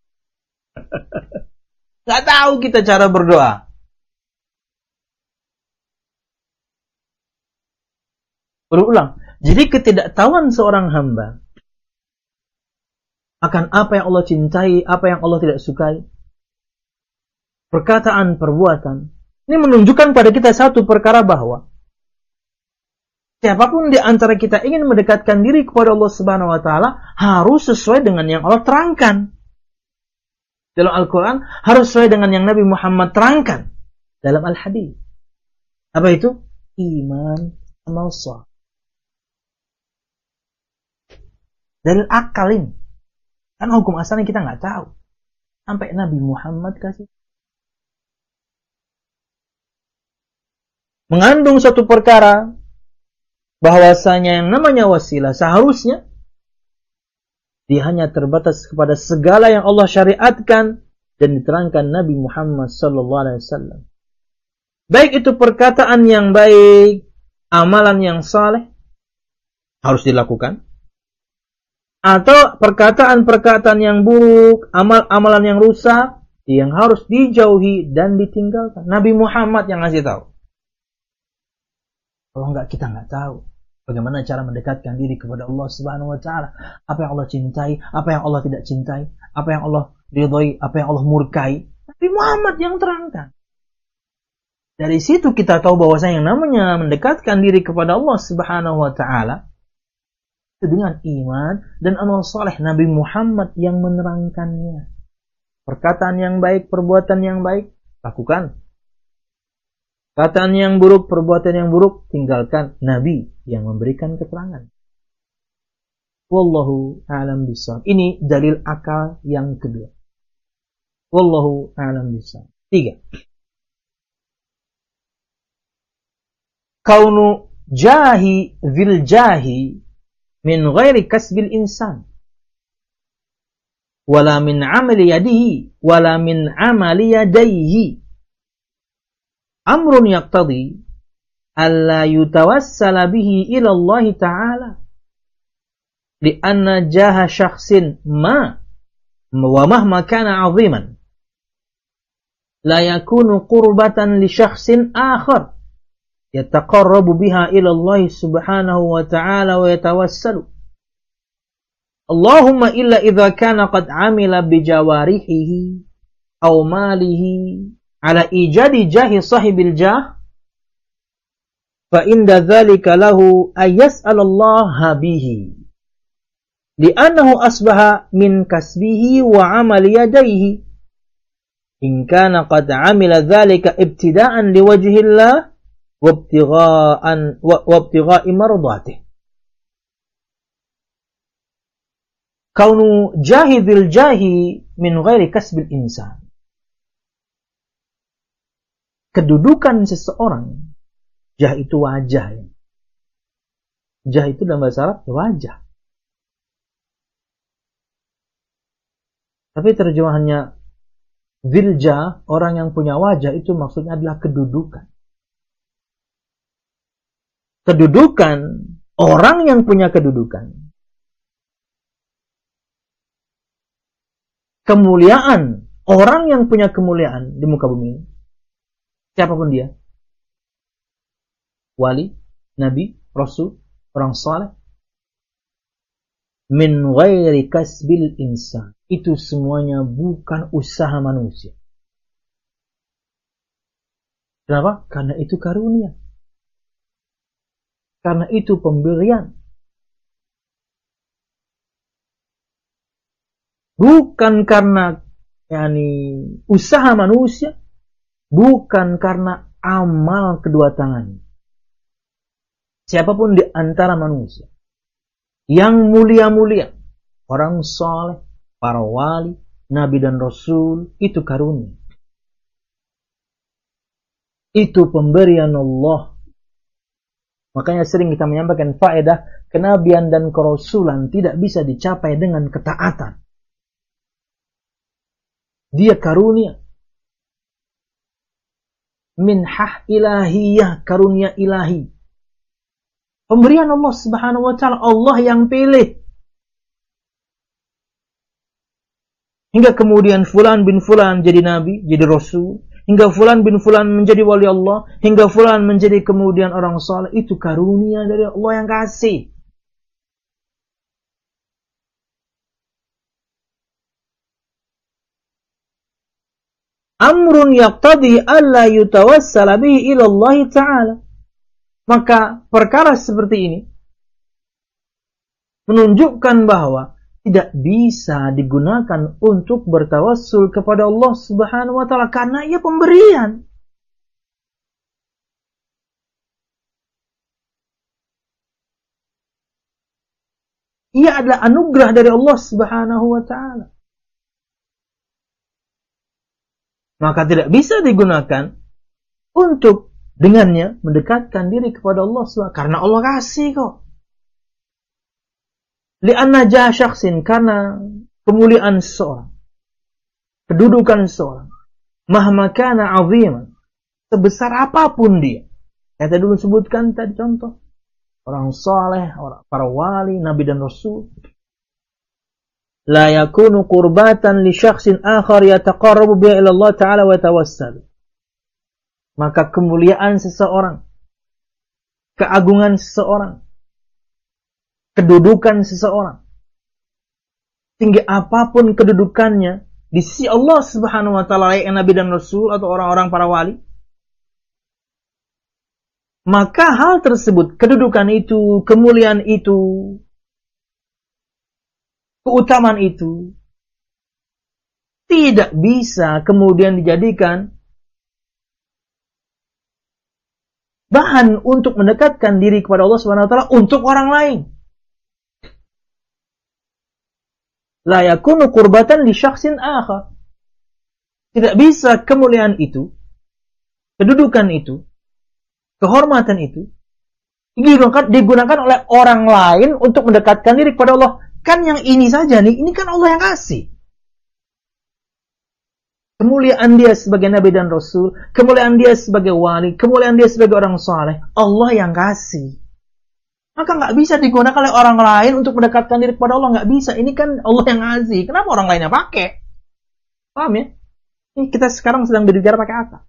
Gak tahu kita cara berdoa. Berulang. Jadi ketidaktahuan seorang hamba akan apa yang Allah cintai, apa yang Allah tidak sukai, perkataan, perbuatan, ini menunjukkan pada kita satu perkara bahwa Siapapun di antara kita ingin mendekatkan diri kepada Allah Subhanahu wa taala harus sesuai dengan yang Allah terangkan dalam Al-Qur'an, harus sesuai dengan yang Nabi Muhammad terangkan dalam Al-Hadis. Apa itu? Iman, amal saleh. Dari akal ini. Karena hukum asalnya kita nggak tahu. Sampai Nabi Muhammad kasih. Mengandung suatu perkara bahwasanya yang namanya wasilah seharusnya dia hanya terbatas kepada segala yang Allah syariatkan dan diterangkan Nabi Muhammad sallallahu alaihi wasallam. Baik itu perkataan yang baik, amalan yang saleh harus dilakukan, atau perkataan-perkataan yang buruk, amal-amalan yang rusak yang harus dijauhi dan ditinggalkan. Nabi Muhammad yang ngasih tahu. Kalau enggak, kita enggak tahu bagaimana cara mendekatkan diri kepada Allah Subhanahu wa taala. Apa yang Allah cintai, apa yang Allah tidak cintai, apa yang Allah ridhoi, apa yang Allah murkai. Nabi Muhammad yang terangkan. Dari situ kita tahu bahwasanya yang namanya mendekatkan diri kepada Allah Subhanahu wa taala dengan iman dan amal saleh. Nabi Muhammad yang menerangkannya. Perkataan yang baik, perbuatan yang baik, lakukan. Perkataan yang buruk, perbuatan yang buruk, tinggalkan. Nabi yang memberikan keterangan. Wallahu a'lam bishawab. Ini dalil akal yang kedua. Wallahu a'lam bishawab. Tiga. Kaunu jahi zil jahi min ghairi kasbil insan. Wala min amali yadihi. Wala min amali yadayhi. Amrun yaqtadi alla yutawassala bihi ila Allah Ta'ala lianna jaha syakhsin ma wa mahma kana 'aziman la yakunu qurbatan li syakhsin akhar yataqarrabu biha ila Allah Subhanahu wa ta'ala wa yatawassalu Allahumma illa idza kana qad 'amila bi jawarihi aw malihi ala ijadi jahi sahibil jah fa inda dzalika lahu ayyas'alallaha bihi li'annahu asbaha min kasbihi wa amali yadayhi in kana qad amila dzalika ibtida'an liwajhillah wa ibtigha'an wa ibtigha'i mardatih. Kaunu jahidil jahi min ghairi kasbil insan. Kedudukan seseorang, jah itu wajah. Ya. Jah itu dalam bahasa Arab wajah. Tapi terjemahannya ziljah, orang yang punya wajah itu maksudnya adalah kedudukan. Kedudukan, orang yang punya kedudukan. Kemuliaan, orang yang punya kemuliaan di muka bumi. Siapapun dia. Wali, nabi, rasul, orang saleh. Min ghairi kasbil insan. Itu semuanya bukan usaha manusia. Kenapa? Karena itu karunia. Karena itu pemberian. Bukan karena yani usaha manusia. Bukan karena amal kedua tangan. Siapapun di antara manusia yang mulia-mulia, orang saleh, para wali, nabi dan rasul, itu karunia. Itu pemberian Allah. Makanya sering kita menyampaikan faedah, kenabian dan kerasulan tidak bisa dicapai dengan ketaatan. Dia karunia. Minhah ilahiyah, karunia ilahi. Pemberian Allah Subhanahu wa ta'ala, Allah yang pilih. Hingga kemudian fulan bin fulan jadi nabi, jadi rasul. Hingga fulan bin fulan menjadi wali Allah. Hingga fulan menjadi kemudian orang saleh. Itu karunia dari Allah yang kasih. Amrun yaqtadi alla yutawassala bihi ila Allah Ta'ala Maka perkara seperti ini menunjukkan bahwa tidak bisa digunakan untuk bertawassul kepada Allah Subhanahu wa taala karena ia pemberian. Ia adalah anugerah dari Allah Subhanahu wa taala. Maka tidak bisa digunakan untuk dengannya mendekatkan diri kepada Allah Subhanahu wa taala karena Allah kasih kok. Li'anna jaha syakhsin, karena kemuliaan seseorang, kedudukan seseorang, mahma kana 'aziman, sebesar apapun dia. Yang tadi disebutkan tadi contoh orang saleh, orang para wali, nabi dan rasul. La yakunu qurbatan li syakhsin akhar yataqarrabu biha ila Allah Ta'ala wa yatawassal. Maka kemuliaan seseorang, keagungan seseorang, kedudukan seseorang, tinggi apapun kedudukannya di sisi Allah Subhanahu wa taala, baik nabi dan rasul atau orang-orang para wali, maka hal tersebut, kedudukan itu, kemuliaan itu, keutamaan itu tidak bisa kemudian dijadikan bahan untuk mendekatkan diri kepada Allah Subhanahu wa taala untuk orang lain. La yakunu qurbatan li syakhsin akhar. Tidak bisa kemuliaan itu, kedudukan itu, kehormatan itu digunakan, digunakan oleh orang lain untuk mendekatkan diri kepada Allah. Kan yang ini saja nih, ini kan Allah yang kasih. Kemuliaan dia sebagai nabi dan rasul, kemuliaan dia sebagai wali, kemuliaan dia sebagai orang saleh, Allah yang kasih. Maka nggak bisa digunakan oleh orang lain untuk mendekatkan diri kepada Allah, nggak bisa. Ini kan Allah yang kasih. Kenapa orang lainnya pakai? Paham ya? Ini kita sekarang sedang berbicara pakai akal.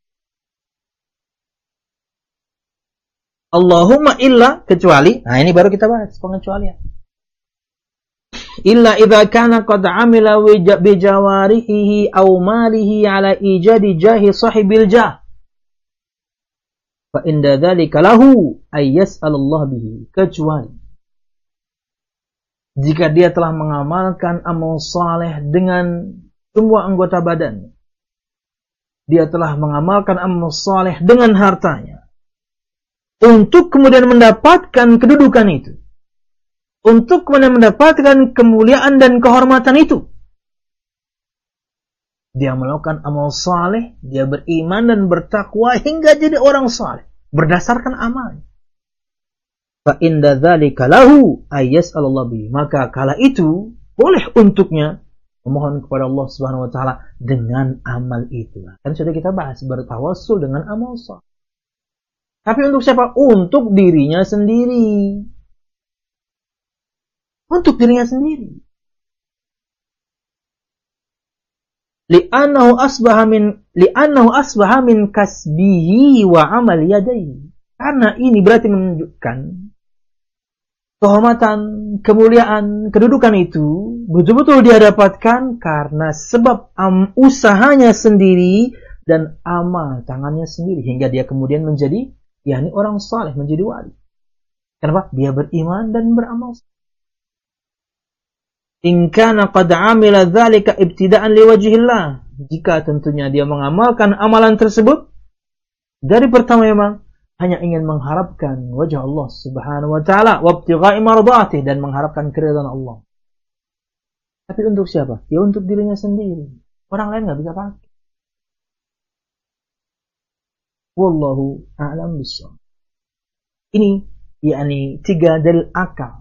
Allahumma illa, kecuali, nah ini baru kita bahas pengecualian. Illa idza kana qad amila bi jawarihi aw malihi ala ijadi jahi sahibil jah, fa inda dzalika lahu ay yas'alallah bihi. Kecuali jika dia telah mengamalkan amal saleh dengan semua anggota badannya, dia telah mengamalkan amal saleh dengan hartanya, untuk kemudian mendapatkan kedudukan itu, untuk kemudian mendapatkan kemuliaan dan kehormatan itu. Dia melakukan amal saleh, dia beriman dan bertakwa hingga jadi orang saleh berdasarkan amal. Fa inda dzalika lahu ay yas'alallah bihi. Maka kala itu boleh untuknya memohon kepada Allah Subhanahu wa taala dengan amal itu. Kan sudah kita bahas bertawassul dengan amal saleh. Tapi untuk siapa? Untuk dirinya sendiri. Untuk dirinya sendiri. Li'annahu asbaha min li'annahu asbaha min kasbihi wa amal yadayhi. Karena ini berarti menunjukkan kehormatan, kemuliaan, kedudukan itu betul-betul dia dapatkan karena sebab am, usahanya sendiri dan amal tangannya sendiri hingga dia kemudian menjadi yakni orang saleh, menjadi wali. Kenapa? Dia beriman dan beramal. In kana qad amila dzalika ibtida'an liwajhillah. Jika tentunya dia mengamalkan amalan tersebut dari pertama memang hanya ingin mengharapkan wajah Allah Subhanahu wa taala wa ibtigha'i mardatih, dan mengharapkan keridhaan Allah. Tapi untuk siapa? Ya untuk dirinya sendiri. Orang lain enggak bisa pakai. Wallahu a'lam bishawab. Ini yakni tiga dalil akal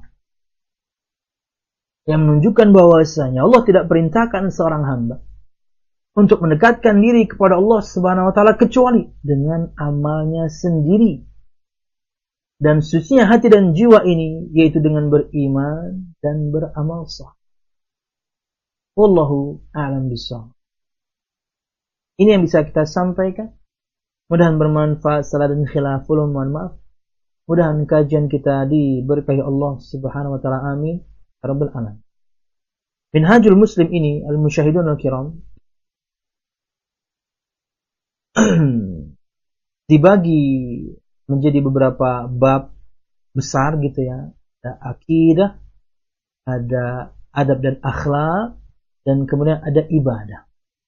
yang menunjukkan bahwasanya Allah tidak perintahkan seorang hamba untuk mendekatkan diri kepada Allah Subhanahu wa taala kecuali dengan amalnya sendiri. Dan sucinya hati dan jiwa ini yaitu dengan beriman dan beramal saleh. Wallahu a'lam bishawab. Ini yang bisa kita sampaikan. Mudah-mudahan bermanfaat. Salah dan khilaf, mohon maaf. Mudah-mudahan kajian kita diberkahi Allah Subhanahu wa taala. Amin. Rabbul alamin. Minhajul Muslim ini, al-musyahidun al-kiram, dibagi menjadi beberapa bab besar gitu ya. Ada akidah, ada adab dan akhlak, dan kemudian ada ibadah.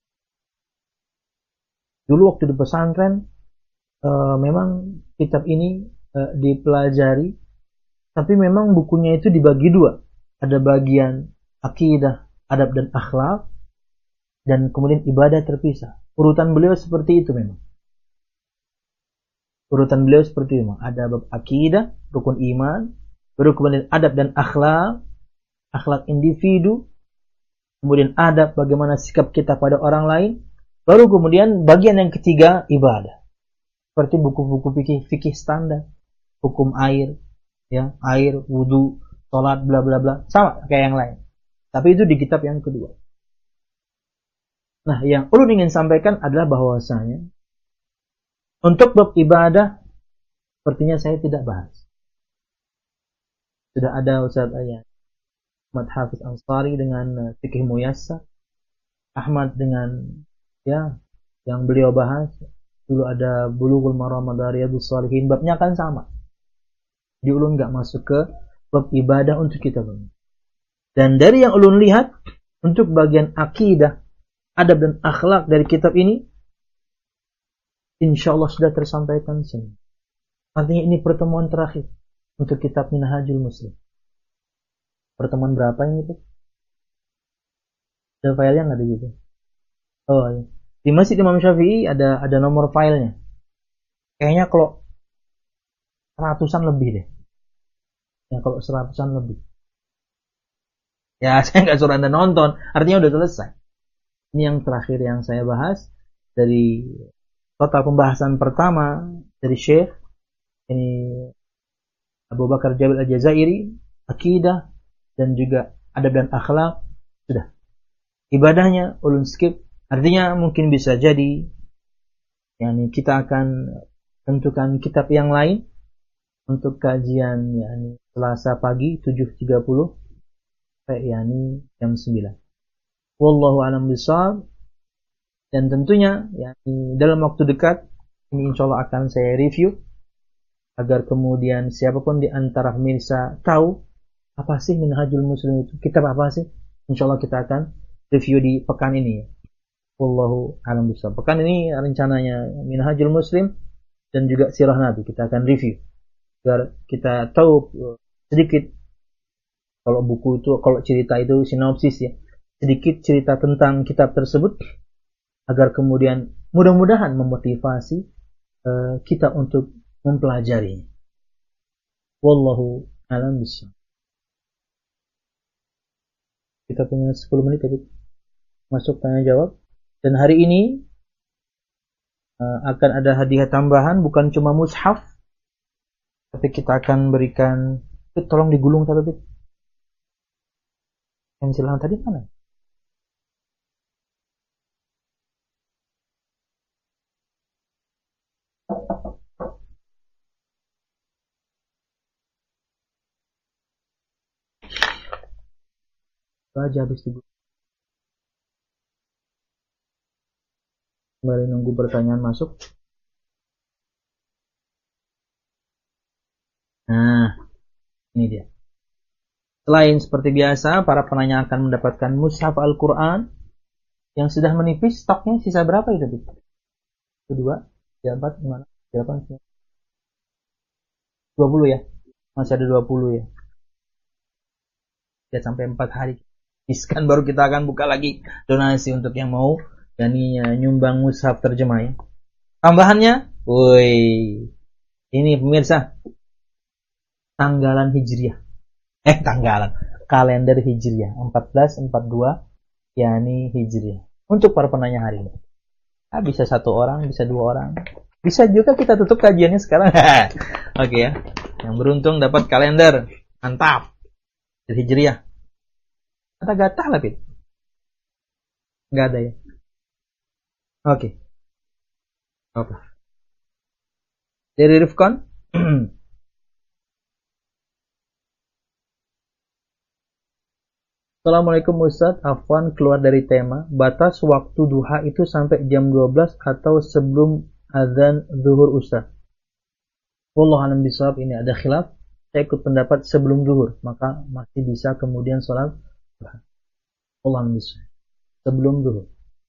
Dulu waktu di pesantren uh, memang kitab ini uh, dipelajari, tapi memang bukunya itu dibagi dua. Ada bagian akidah, adab dan akhlak, dan kemudian ibadah terpisah. Urutan beliau seperti itu memang. Urutan beliau seperti itu memang. Ada bab akidah, rukun iman, baru kemudian adab dan akhlak, akhlak individu, kemudian adab bagaimana sikap kita pada orang lain, baru kemudian bagian yang ketiga ibadah. Seperti buku-buku fikih, fikih standar, hukum air, ya, air, wudu, salat, bla bla bla, sama kayak yang lain. Tapi itu di kitab yang kedua. Nah, yang ulun ingin sampaikan adalah bahwasanya untuk bab ibadah sepertinya saya tidak bahas. Sudah ada Ustaz Ayat Ahmad Hafiz Ansari dengan fikih muyassar, Ahmad dengan ya yang beliau bahas dulu ada Bulughul Maram dari Riyadhus Shalihin, babnya kan sama. Di ulun enggak masuk ke bab ibadah untuk kita ini. Dan dari yang ulun lihat untuk bagian akidah, adab dan akhlak dari kitab ini insyaallah sudah tersampaikan semua. Artinya ini pertemuan terakhir untuk kitab Minhajul Muslim. Pertemuan berapa ini tuh? Ada filenya nggak di situ? Oh iya. Di Masjid Imam Syafi'i ada ada nomor filenya. Kayaknya kalau seratusan lebih deh. Ya kalau seratusan lebih. Ya saya nggak suruh Anda nonton, artinya udah selesai. Ini yang terakhir yang saya bahas dari total pembahasan pertama dari Syekh ini Abu Bakar Jabil Al-Jazairi, akidah dan juga adab dan akhlak sudah. Ibadahnya ulun skip. Artinya mungkin bisa jadi yakni kita akan tentukan kitab yang lain untuk kajian yakni Selasa pagi tujuh tiga puluh sampai yakni jam sembilan. Wallahu a'lam bishawab. Dan tentunya yakni dalam waktu dekat ini insyaallah akan saya review agar kemudian siapapun di antara pemirsa tahu apa sih Minhajul Muslim itu, kitab apa sih. Insyaallah kita akan review di pekan ini. Wallahu a'lam bishawab. Pekan ini rencananya Minhajul Muslim dan juga Sirah Nabi kita akan review agar kita tahu sedikit kalau buku itu, kalau cerita itu sinopsis ya, sedikit cerita tentang kitab tersebut agar kemudian mudah-mudahan memotivasi uh, kita untuk mempelajarinya. Wallahu a'lam bishawab. Kita punya sepuluh menit tadi masuk tanya jawab. Dan hari ini uh, akan ada hadiah tambahan, bukan cuma mushaf, tapi kita akan berikan. Fit, tolong digulung satu bit. Pensilan tadi mana? Baca habis digulung. Kembali nunggu pertanyaan masuk. Nah, ini dia. Selain seperti biasa, para penanya akan mendapatkan mushaf Al-Quran yang sudah menipis. Stoknya sisa berapa itu? Kedua, tiga, empat, lima, delapan, sembilan, dua puluh ya. Masih ada dua puluh ya. Ya sampai empat hari. Iskan baru kita akan buka lagi donasi untuk yang mau dan nyumbang mushaf terjemah ya. Tambahannya, woi, ini pemirsa, tanggalan Hijriah, eh tanggalan, kalender Hijriah empat belas empat puluh dua, yakni Hijriah. Untuk para penanya hari ini, nah, bisa satu orang, bisa dua orang, bisa juga kita tutup kajiannya sekarang. Oke okay, ya, yang beruntung dapat kalender, mantap, dari Hijriah. Kata gatah lah Pit, nggak ada ya. Oke. Okay. Oke. Okay. Dari Rifkon. Assalamualaikum Ustaz, Afwan keluar dari tema. Batas waktu duha itu sampai jam dua belas atau sebelum azan zuhur Ustaz? Wallahu a'lam bishawab, ini ada khilaf. Saya ikut pendapat sebelum zuhur, maka masih bisa kemudian sholat duha. Wallahu a'lam bishawab. Sebelum zuhur.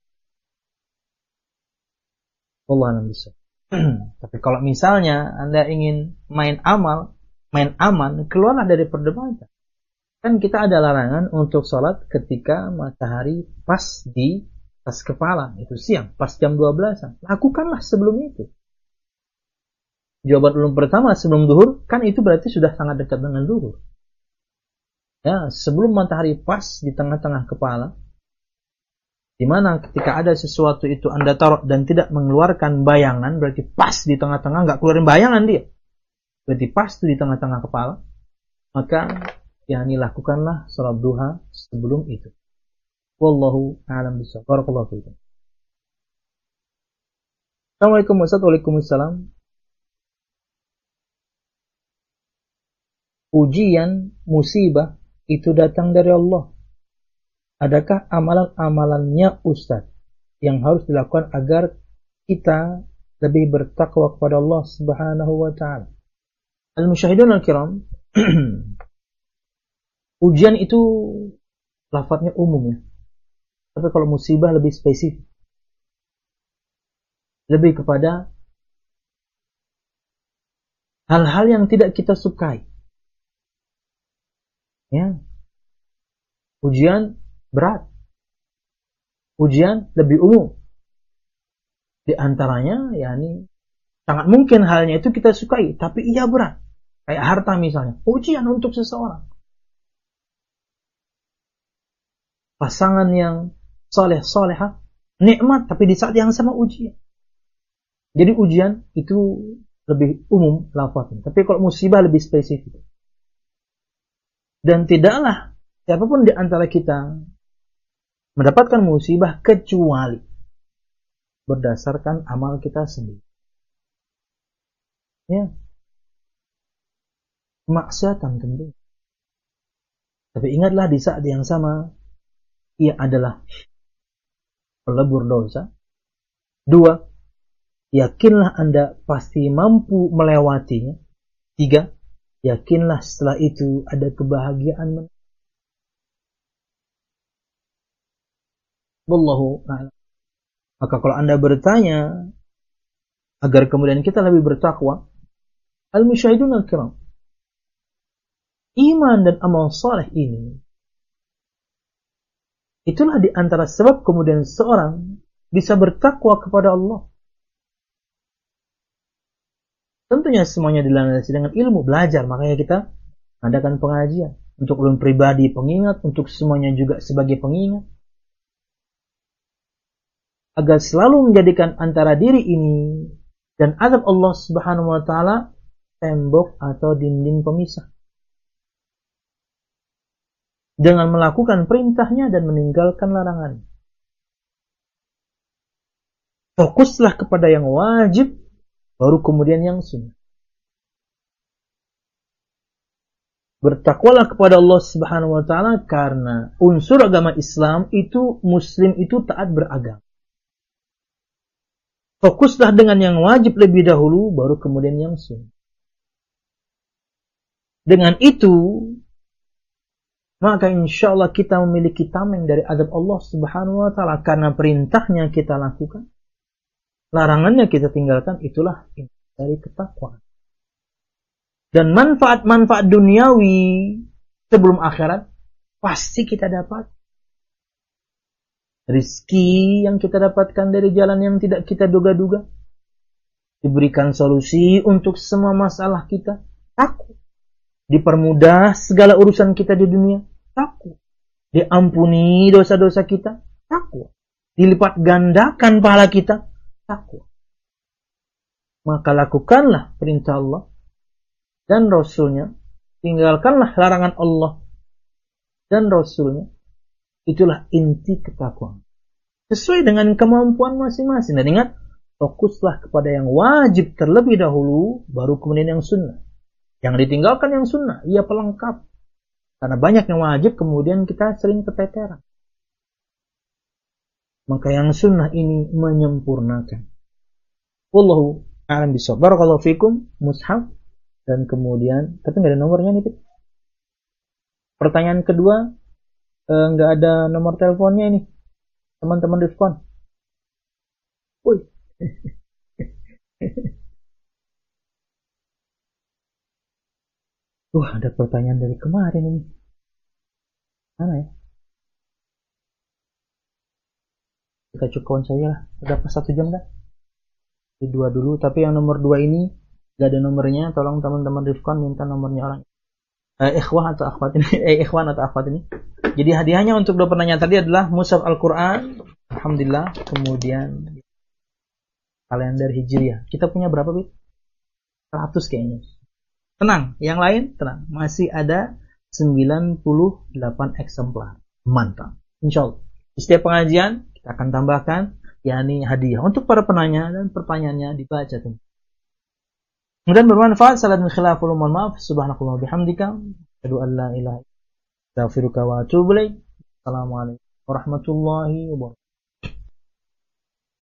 Wallahu a'lam bishawab. Tapi kalau misalnya Anda ingin main amal, main aman, keluarlah dari perdebatan. Kan kita ada larangan untuk sholat ketika matahari pas di pas kepala, itu siang, pas jam dua belasan. Lakukanlah sebelum itu. Jawaban ulum pertama sebelum zuhur, kan itu berarti sudah sangat dekat dengan zuhur. Ya, sebelum matahari pas di tengah-tengah kepala, di mana ketika ada sesuatu itu Anda taruh dan tidak mengeluarkan bayangan, berarti pas di tengah-tengah, nggak keluarin bayangan dia. Berarti pas di tengah-tengah kepala, maka ya ini lakukanlah sholat duha sebelum itu. Wallahu a'lam bishawab. Barakallahu fiikum. Assalamualaikum warahmatullahi wabarakatuh. Ujian, musibah itu datang dari Allah. Adakah amalan-amalannya Ustaz yang harus dilakukan agar kita lebih bertakwa kepada Allah Subhanahu wa taala? Al-musyahidun al-kiram, ujian itu lafadznya umum ya. Tapi kalau musibah lebih spesifik. Lebih kepada hal-hal yang tidak kita sukai. Ya. Ujian berat. Ujian lebih umum. Di antaranya, yakni sangat mungkin halnya itu kita sukai, tapi ia berat. Kayak harta misalnya, ujian untuk seseorang. Pasangan yang soleh-soleha, nikmat, tapi di saat yang sama ujian. Jadi ujian itu lebih umum lafaznya. Tapi kalau musibah lebih spesifik. Dan tidaklah siapapun di antara kita mendapatkan musibah kecuali berdasarkan amal kita sendiri. Ya. Maksiatan tentu. Tapi ingatlah di saat yang sama ia adalah pelebur dosa. Dua, yakinlah Anda pasti mampu melewatinya. Tiga, yakinlah setelah itu ada kebahagiaan. Wallahu a'lam. Maka kalau Anda bertanya agar kemudian kita lebih bertakwa, al-musyahidun al-kiram, iman dan amal saleh ini itulah di antara sebab kemudian seorang bisa bertakwa kepada Allah. Tentunya semuanya dilandasi dengan ilmu, belajar. Makanya kita adakan pengajian. Untuk ulun pribadi pengingat, untuk semuanya juga sebagai pengingat. Agar selalu menjadikan antara diri ini dan azab Allah Subhanahu wa taala tembok atau dinding pemisah. Dengan melakukan perintahnya dan meninggalkan larangan. Fokuslah kepada yang wajib, baru kemudian yang sunnah. Bertakwalah kepada Allah Subhanahu wa taala karena unsur agama Islam itu muslim itu taat beragama. Fokuslah dengan yang wajib lebih dahulu, baru kemudian yang sunnah. Dengan itu, maka insya Allah kita memiliki tameng dari azab Allah Subhanahu wa taala karena perintahnya kita lakukan, larangannya kita tinggalkan. Itulah dari ketakwaan. Dan manfaat-manfaat duniawi sebelum akhirat pasti kita dapat. Rizki yang kita dapatkan dari jalan yang tidak kita duga-duga. Diberikan solusi untuk semua masalah kita. Takut. Dipermudah segala urusan kita di dunia. Takut. Diampuni dosa-dosa kita. Takut. Dilipat gandakan pahala kita. Takut. Maka lakukanlah perintah Allah dan Rasulnya. Tinggalkanlah larangan Allah dan Rasulnya. Itulah inti ketakwaan. Sesuai dengan kemampuan masing-masing. Dan ingat, fokuslah kepada yang wajib terlebih dahulu, baru kemudian yang sunnah. Yang ditinggalkan yang sunnah, ia pelengkap. Karena banyak yang wajib, kemudian kita sering keteteran. Maka yang sunnah ini menyempurnakan. Wallahu A'lam bishawab. Barakallahu fikum, mushaf, dan kemudian tapi nggak ada nomornya nih. Pertanyaan kedua, nggak eh, ada nomor teleponnya ini, teman-teman Rifkon. Woi. Wah, ada pertanyaan dari kemarin ini. Mana ya? Kita cukupkan saja lah. Udah pas satu jam kan? Di dua dulu. Tapi yang nomor dua ini gak ada nomornya. Tolong teman-teman Rifkon minta nomornya orang. Eh, ikhwah atau akhwat ini? Eh, ikhwan atau akhwat ini? Jadi hadiahnya untuk dua pertanyaan tadi adalah mushaf Al-Quran. Alhamdulillah. Kemudian kalender Hijriah. Kita punya berapa, Bit? seratus kayaknya. Tenang, yang lain tenang. Masih ada sembilan puluh delapan eksemplar. Mantap. Insyaallah. Di setiap pengajian kita akan tambahkan yakni hadiah untuk para penanya dan pertanyaannya dibaca tuh. Mudah-mudahan bermanfaat. Salam khilaful mohon maaf. Subhanakallah bihamdika asyhadu an la ilaha illa anta astaghfiruka wa atubu ilaik. Assalamualaikum warahmatullahi wabarakatuh.